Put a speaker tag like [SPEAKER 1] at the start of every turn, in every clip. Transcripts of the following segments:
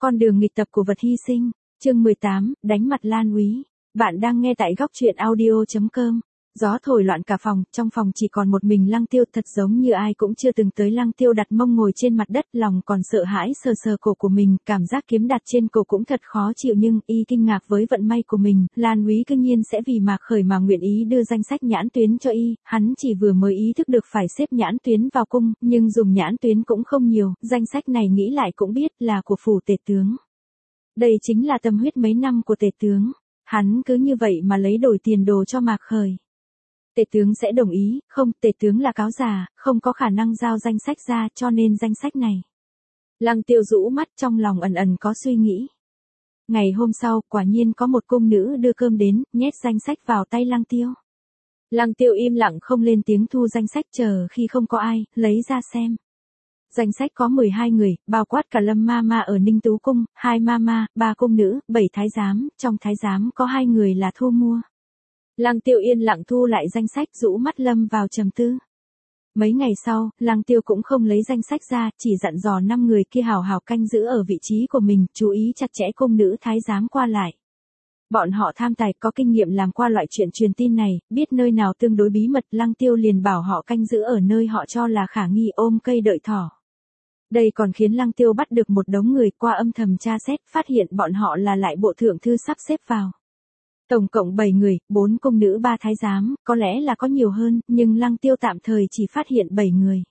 [SPEAKER 1] Con đường nghịch tập của vật hy sinh, chương 18, đánh mặt Lan Úy. Bạn đang nghe tại góc truyện audio.com. Gió thổi loạn cả phòng, trong phòng chỉ còn một mình Lăng Tiêu, thật giống như ai cũng chưa từng tới. Lăng Tiêu đặt mông ngồi trên mặt đất, lòng còn sợ hãi sờ sờ cổ của mình, cảm giác kiếm đặt trên cổ cũng thật khó chịu, nhưng y kinh ngạc với vận may của mình, Lan Úy cương nhiên sẽ vì Mạc Khởi mà nguyện ý đưa danh sách nhãn tuyến cho y. Hắn chỉ vừa mới ý thức được phải xếp nhãn tuyến vào cung, nhưng dùng nhãn tuyến cũng không nhiều, danh sách này nghĩ lại cũng biết là của phủ tể tướng. Đây chính là tâm huyết mấy năm của tể tướng, hắn cứ như vậy mà lấy đổi tiền đồ cho Mạc Khởi. Tể tướng sẽ đồng ý, không, tể tướng là cáo già, không có khả năng giao danh sách ra, cho nên danh sách này. Lăng Tiêu rũ mắt, trong lòng ẩn ẩn có suy nghĩ. Ngày hôm sau, quả nhiên có một cung nữ đưa cơm đến, nhét danh sách vào tay Lăng Tiêu. Lăng Tiêu im lặng không lên tiếng, thu danh sách chờ khi không có ai, lấy ra xem. Danh sách có 12 người, bao quát cả Lâm Mama ở Ninh Tú Cung, 2 Mama, 3 cung nữ, 7 thái giám, trong thái giám có 2 người là thu mua. Lăng Tiêu yên lặng thu lại danh sách, rũ mắt lâm vào trầm tư. Mấy ngày sau, Lăng Tiêu cũng không lấy danh sách ra, chỉ dặn dò 5 người kia hào hào canh giữ ở vị trí của mình, chú ý chặt chẽ cung nữ thái giám qua lại. Bọn họ tham tài, có kinh nghiệm làm qua loại chuyện truyền tin này, biết nơi nào tương đối bí mật, Lăng Tiêu liền bảo họ canh giữ ở nơi họ cho là khả nghi, ôm cây đợi thỏ. Đây còn khiến Lăng Tiêu bắt được một đống người, qua âm thầm tra xét, phát hiện bọn họ là lại bộ thượng thư sắp xếp vào. Tổng cộng 7 người, 4 cung nữ 3 thái giám, có lẽ là có nhiều hơn, nhưng Lăng Tiêu tạm thời chỉ phát hiện 7 người.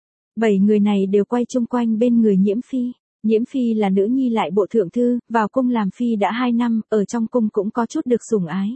[SPEAKER 1] 7 người này đều quay chung quanh bên người Nhiễm Phi. Nhiễm Phi là nữ nhi lại bộ thượng thư, vào cung làm phi đã 2 năm, ở trong cung cũng có chút được sủng ái.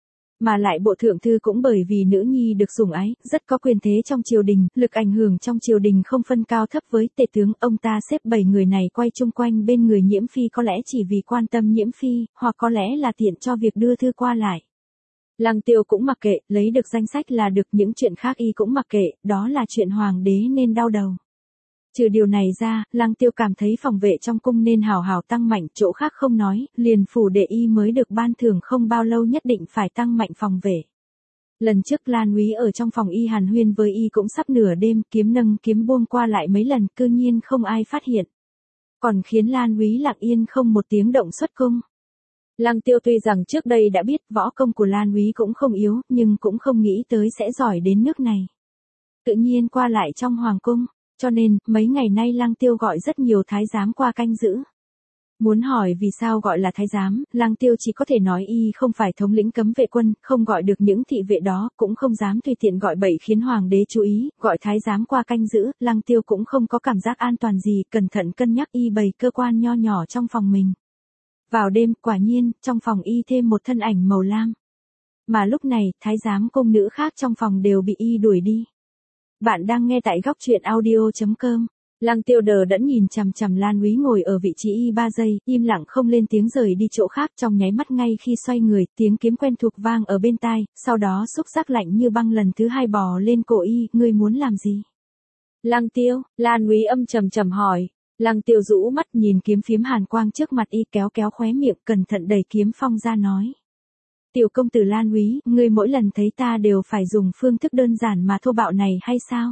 [SPEAKER 1] Mà lại bộ thượng thư cũng bởi vì nữ nhi được sủng ái, rất có quyền thế trong triều đình, lực ảnh hưởng trong triều đình không phân cao thấp với tể tướng. Ông ta xếp 7 người này quay chung quanh bên người Nhiễm Phi có lẽ chỉ vì quan tâm Nhiễm Phi, hoặc có lẽ là tiện cho việc đưa thư qua lại. Lăng Tiêu cũng mặc kệ, lấy được danh sách là được, những chuyện khác y cũng mặc kệ, đó là chuyện hoàng đế nên đau đầu. Trừ điều này ra, Lăng Tiêu cảm thấy phòng vệ trong cung nên hào hào tăng mạnh, chỗ khác không nói, liền phủ đệ y mới được ban thưởng không bao lâu nhất định phải tăng mạnh phòng vệ. Lần trước Lan Úy ở trong phòng y hàn huyên với y cũng sắp nửa đêm, kiếm nâng kiếm buông qua lại mấy lần, cư nhiên không ai phát hiện. Còn khiến Lan Úy lặng yên không một tiếng động xuất cung. Lăng Tiêu tuy rằng trước đây đã biết võ công của Lan Úy cũng không yếu, nhưng cũng không nghĩ tới sẽ giỏi đến nước này. Tự nhiên qua lại trong hoàng cung. Cho nên, mấy ngày nay Lăng Tiêu gọi rất nhiều thái giám qua canh giữ. Muốn hỏi vì sao gọi là thái giám, Lăng Tiêu chỉ có thể nói y không phải thống lĩnh cấm vệ quân, không gọi được những thị vệ đó, cũng không dám tùy tiện gọi bậy khiến hoàng đế chú ý, gọi thái giám qua canh giữ, Lăng Tiêu cũng không có cảm giác an toàn gì, cẩn thận cân nhắc y bày cơ quan nho nhỏ trong phòng mình. Vào đêm, quả nhiên, trong phòng y thêm một thân ảnh màu lam. Mà lúc này, thái giám cung nữ khác trong phòng đều bị y đuổi đi. Bạn đang nghe tại góc truyện audio.com. Lăng Tiêu đờ đẫn nhìn chằm chằm Lan Úy ngồi ở vị trí y 3 giây, im lặng không lên tiếng rời đi chỗ khác, trong nháy mắt ngay khi xoay người, tiếng kiếm quen thuộc vang ở bên tai, sau đó xúc giác lạnh như băng lần thứ 2 bò lên cổ y, ngươi muốn làm gì? Lăng Tiêu, Lan Úy âm trầm trầm hỏi. Lăng Tiêu rũ mắt nhìn kiếm phiếm hàn quang trước mặt y, kéo kéo khóe miệng, cẩn thận đẩy kiếm phong ra nói. Tiểu công tử Lan Úy, ngươi mỗi lần thấy ta đều phải dùng phương thức đơn giản mà thô bạo này hay sao?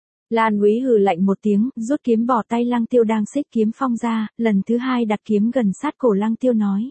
[SPEAKER 1] Lan Úy hừ lạnh một tiếng, rút kiếm bỏ tay Lăng Tiêu đang xích kiếm phong ra, lần thứ 2 đặt kiếm gần sát cổ Lăng Tiêu nói.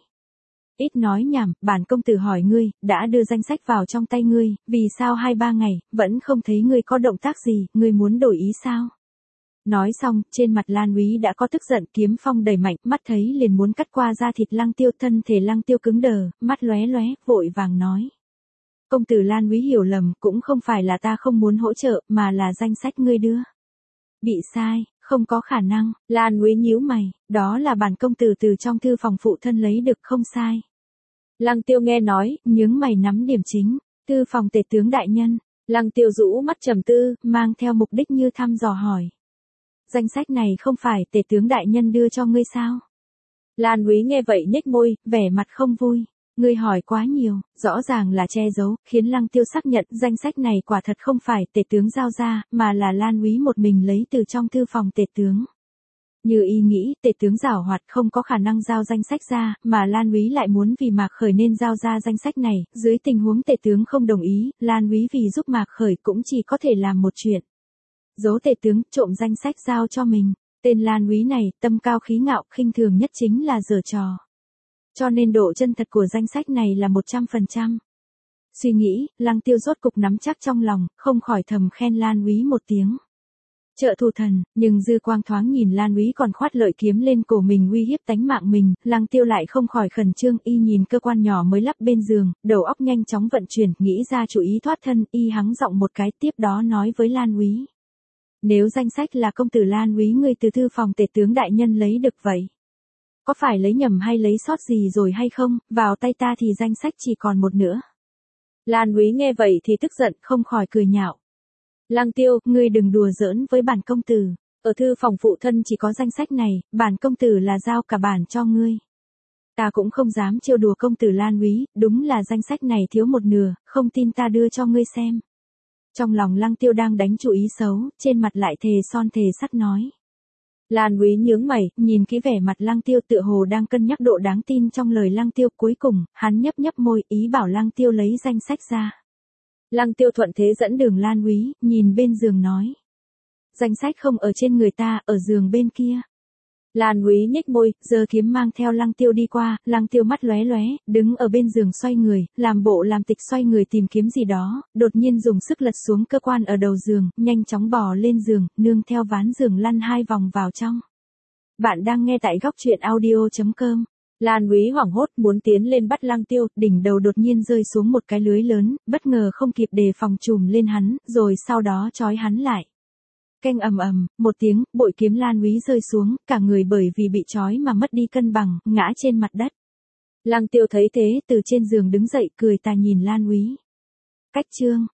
[SPEAKER 1] Ít nói nhảm, bản công tử hỏi ngươi, đã đưa danh sách vào trong tay ngươi, vì sao 2-3 ngày, vẫn không thấy ngươi có động tác gì, ngươi muốn đổi ý sao? Nói xong, trên mặt Lan Úy đã có tức giận, kiếm phong đầy mạnh, mắt thấy liền muốn cắt qua da thịt Lăng Tiêu, thân thể Lăng Tiêu cứng đờ, mắt lóe lóe, vội vàng nói. Công tử Lan Úy hiểu lầm, cũng không phải là ta không muốn hỗ trợ, mà là danh sách ngươi đưa. Bị sai, không có khả năng, Lan Úy nhíu mày, đó là bản công tử từ trong thư phòng phụ thân lấy được, không sai. Lăng Tiêu nghe nói, nhướng mày nắm điểm chính, thư phòng tể tướng đại nhân. Lăng Tiêu rũ mắt trầm tư, mang theo mục đích như thăm dò hỏi. Danh sách này không phải tể tướng đại nhân đưa cho ngươi sao? Lan Úy nghe vậy nhếch môi, vẻ mặt không vui. Ngươi hỏi quá nhiều, rõ ràng là che giấu, khiến Lăng Tiêu xác nhận danh sách này quả thật không phải tể tướng giao ra, mà là Lan Úy một mình lấy từ trong thư phòng tể tướng. Như y nghĩ, tể tướng giảo hoạt không có khả năng giao danh sách ra, mà Lan Úy lại muốn vì Mạc Khởi nên giao ra danh sách này, dưới tình huống tể tướng không đồng ý, Lan Úy vì giúp Mạc Khởi cũng chỉ có thể làm một chuyện. Giấu tể tướng, trộm danh sách giao cho mình. Tên Lan Úy này, tâm cao khí ngạo, khinh thường nhất chính là giở trò. Cho nên độ chân thật của danh sách này là 100%. Suy nghĩ, Lăng Tiêu rốt cục nắm chắc trong lòng, không khỏi thầm khen Lan Úy một tiếng. Trợ thủ thần, nhưng dư quang thoáng nhìn Lan Úy còn khoát lợi kiếm lên cổ mình uy hiếp tánh mạng mình, Lăng Tiêu lại không khỏi khẩn trương, y nhìn cơ quan nhỏ mới lắp bên giường, đầu óc nhanh chóng vận chuyển, nghĩ ra chủ ý thoát thân, y hắng giọng một cái, tiếp đó nói với Lan Úy. Nếu danh sách là công tử Lan Úy ngươi từ thư phòng tể tướng đại nhân lấy được vậy, có phải lấy nhầm hay lấy sót gì rồi hay không, vào tay ta thì danh sách chỉ còn một nữa. Lan Úy nghe vậy thì tức giận, không khỏi cười nhạo. Lăng Tiêu, ngươi đừng đùa giỡn với bản công tử, ở thư phòng phụ thân chỉ có danh sách này, bản công tử là giao cả bản cho ngươi. Ta cũng không dám trêu đùa công tử Lan Úy, đúng là danh sách này thiếu một nửa, không tin ta đưa cho ngươi xem. Trong lòng Lăng Tiêu đang đánh chủ ý xấu, trên mặt lại thề son thề sắt nói. Lan Úy nhướng mày, nhìn kỹ vẻ mặt Lăng Tiêu tựa hồ đang cân nhắc độ đáng tin trong lời Lăng Tiêu, cuối cùng, hắn nhấp nhấp môi, ý bảo Lăng Tiêu lấy danh sách ra. Lăng Tiêu thuận thế dẫn đường Lan Úy, nhìn bên giường nói. Danh sách không ở trên người ta, ở giường bên kia. Lan Úy nhếch môi, giơ kiếm mang theo Lăng Tiêu đi qua, Lăng Tiêu mắt lóe lóe, đứng ở bên giường xoay người, làm bộ làm tịch xoay người tìm kiếm gì đó, đột nhiên dùng sức lật xuống cơ quan ở đầu giường, nhanh chóng bò lên giường, nương theo ván giường lăn 2 vòng vào trong. Bạn đang nghe tại góc truyện audio.com. Lan Úy hoảng hốt muốn tiến lên bắt Lăng Tiêu, đỉnh đầu đột nhiên rơi xuống một cái lưới lớn, bất ngờ không kịp đề phòng chùm lên hắn, rồi sau đó trói hắn lại. Keng ầm ầm, một tiếng, bội kiếm Lan Úy rơi xuống, cả người bởi vì bị trói mà mất đi cân bằng, ngã trên mặt đất. Lăng Tiêu thấy thế, từ trên giường đứng dậy, cười tà nhìn Lan Úy. Cách chương